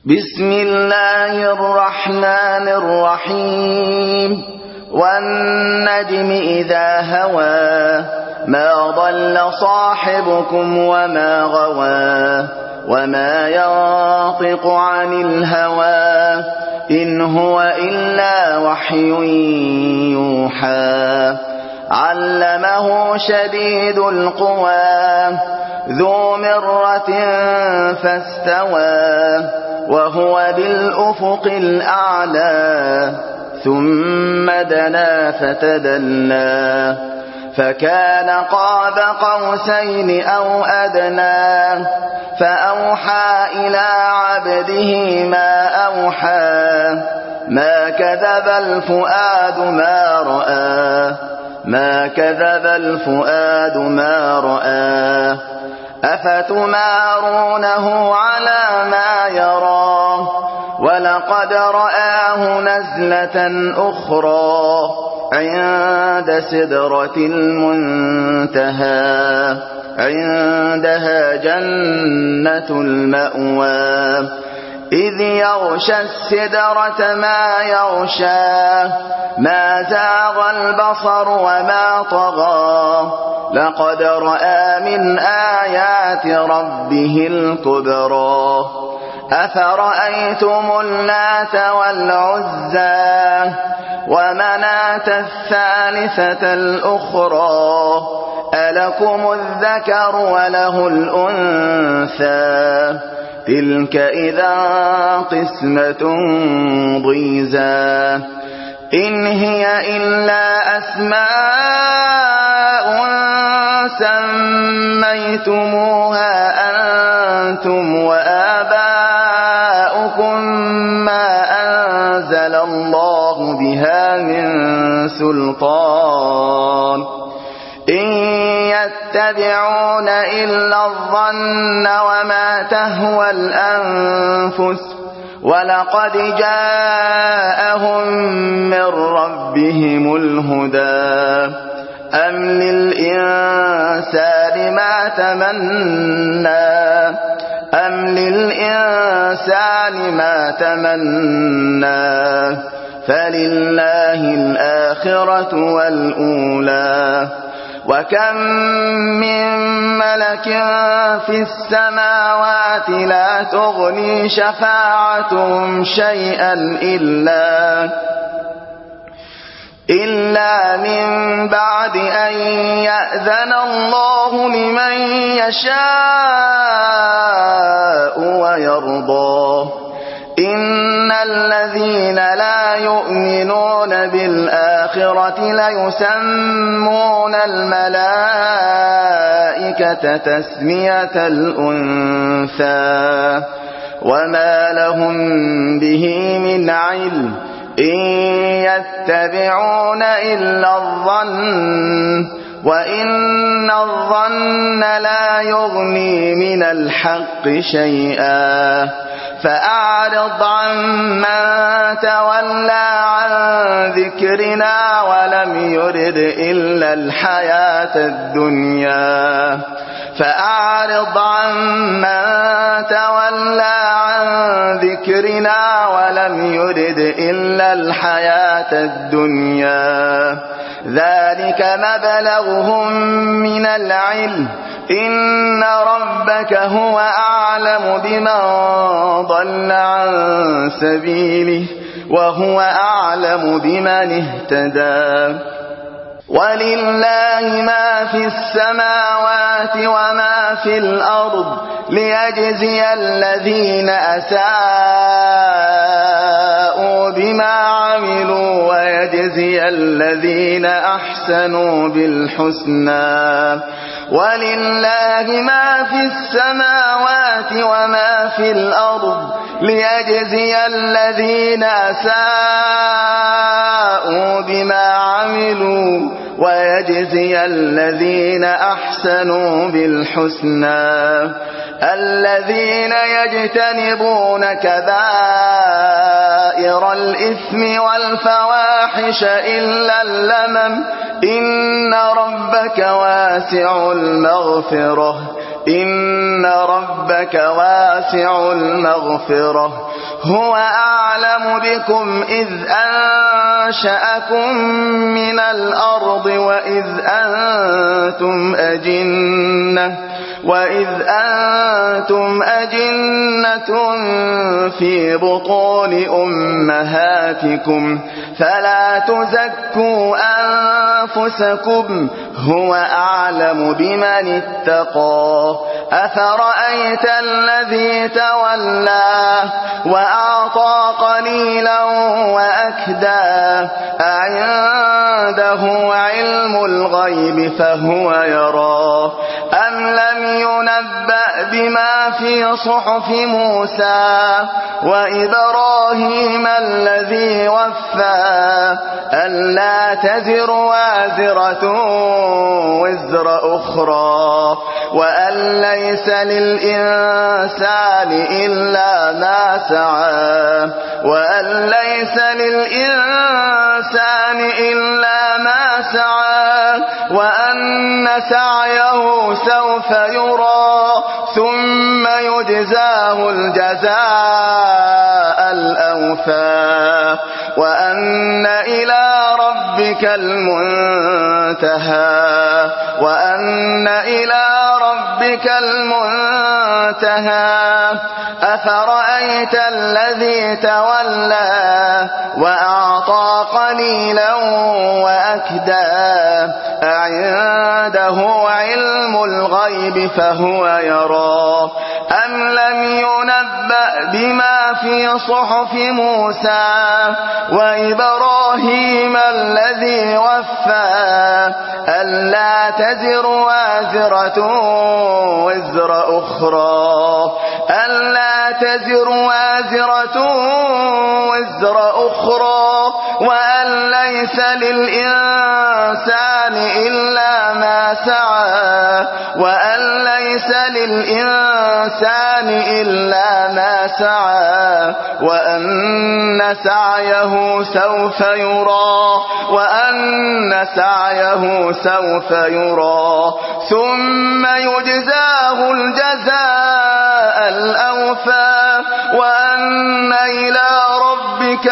بسم الله الرحمن الرحيم والنجم إذا هوى ما ضل صاحبكم وما غوى وما ينطق عن الهوى إن هو إلا وحي يوحى علمه شديد القوى ذو مرة فاستوى وهو بالأفق الأعلى ثم دنا فتدلى فكان قاب قوسين أو أدنى فأوحى إلى عبده ما أوحى ما كذب الفؤاد ما رأى ما كذب الفؤاد ما رأى أفتمارونه على ما يرى ولقد رآه نزلة أخرى عند سدرة المنتهى عندها جنة المأوى إذ يغشى السدرة ما يغشى ما زاغ البصر وما طغى لقد رأى من آيات ربه الكبرى أفرأيتم اللات والعزى ومناة الثالثة الأخرى ألكم الذكر وله الأنثى تلك إذا قسمة ضيزى إن هي إلا أسماء سميتموها أنتم وآباؤكم ما أنزل الله بها من سلطان إن يتبعون إلا الظن وما تهوى الأنفس ولقد جاءهم من ربهم الهدى أم للإنسان ما تمنى أم للإنسان ما تمنى فلله الآخرة والأولى وكم من ملك في السماوات لا تغني شفاعتهم شيئا إلا من بعد أن يأذن الله لمن يشاء ويرضى إن الذين لا يؤمنون بالآخرة ليسمون الملائكة تسمية الأنثى وما لهم به من علم إن يتبعون إلا الظن وإن الظن لا يغني من الحق شيئا فأعرض عمن تولى عن ذكرنا ولم يرد إلا الحياة الدنيا فأعرض عمن تولى عن ذكرنا ولم يرد إلا الحياة الدنيا ذلك مبلغهم من العلم إن ربك هو أعلم بمن ضل عن سبيله وهو أعلم بمن اهتدى ولله ما في السماوات وما في الأرض ليجزي الذين أساءوا بما عملوا ويجزي الذين أحسنوا بالحسنى ولله ما في السماوات وما في الأرض ليجزي الذين أساءوا بما عملوا ويجزي الذين أحسنوا بالحسنى الذين يجتنبون كبائر الإثم والفواحش إلا اللمم إن ربك واسع المغفرة إن ربك واسع المغفرة هو أعلم بكم إذ أنشأكم من الأرض وإذ أنتم أجنة في بطون أمهاتكم فلا تزكوا أنفسكم هو أعلم بمن اتقى أفرأيت الذي تولى وأعطى قليلا وأكدى أعنده علم الغيب فهو يرى أم لم ينبأ بما في صحف موسى وإبراهيم الذي وفى ألا تزر وازرة وزر أخرى وأن ليس للإنسان إلا ما سعى وأن سعيه سوف يرى ثم يجزاه الجزاء الأوفى وأن إلى ربك المنتهى أفرأيت الذي تولى وأعطى قليلا وأكدى أعنده علم الغيب فهو يرى أم لم ينبأ بما في صحف موسى وإبراهيم الذي وفى ألا تزر وازرة وزر أخرى وأن ليس للإنسان إلا ما سعى وأن سعيه سوف يرى ثم يجزاه الجزاء الأوفى وأن إلى ربك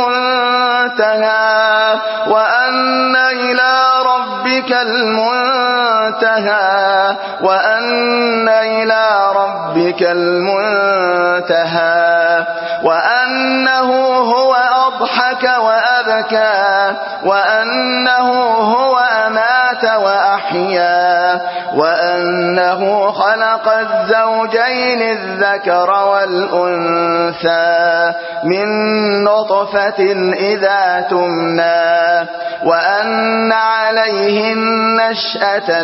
المنتهى وأنه هو أضحك وأبكى وأنه هو أمات وأحيا وأنه خلق الزوجين الذكر والأنثى من نطفة إذا تمنى وأن عليه النشأة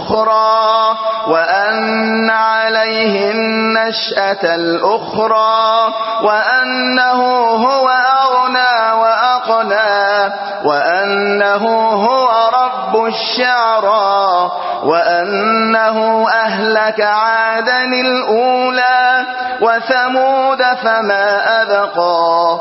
الأخرى وأنه هو أغنى وأقنى وأنه هو رب الشعرى وأنه أهلك عادا الأولى وثمود فما أبقى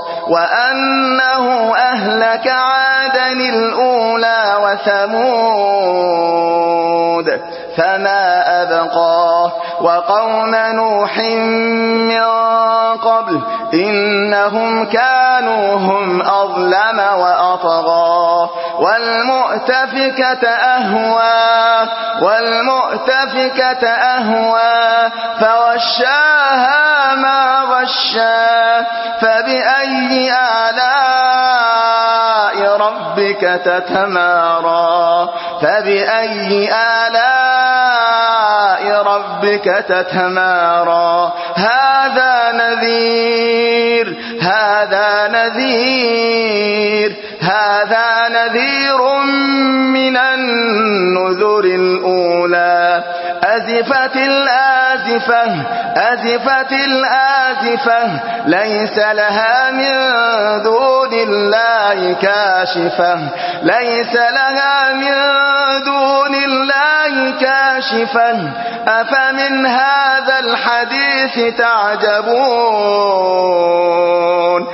وقوم نوح من قبل إنهم كانوا هم أظلم وأطغى والمؤتفكة أهوى فغشاها ما غشا فبأي آلاء ربك تتمارى هذا نذير من النذر الأولى أزفت الآزفة ليس لها من دون الله كاشفة أفمن هذا الحديث تعجبون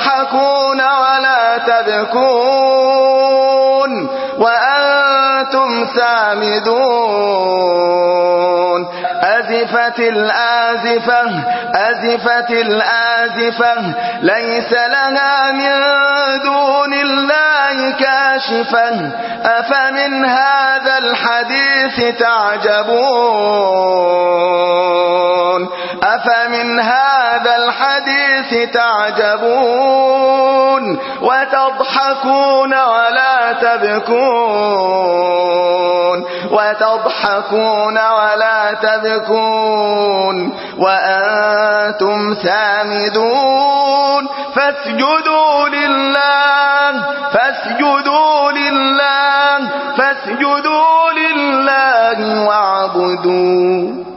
وتضحكون ولا تبكون وأنتم سامدون أزفت الآزفة أزفت الآزفة ليس لها من دون الله كاشفة أفمن هذا الحديث تعجبون أفمن هذا الحديث تعجبون وتضحكون ولا تبكون وتضحكون ولا تبكون وأنتم سامدون فاسجدوا لله فاسجدوا لله فاسجدوا لله واعبدوا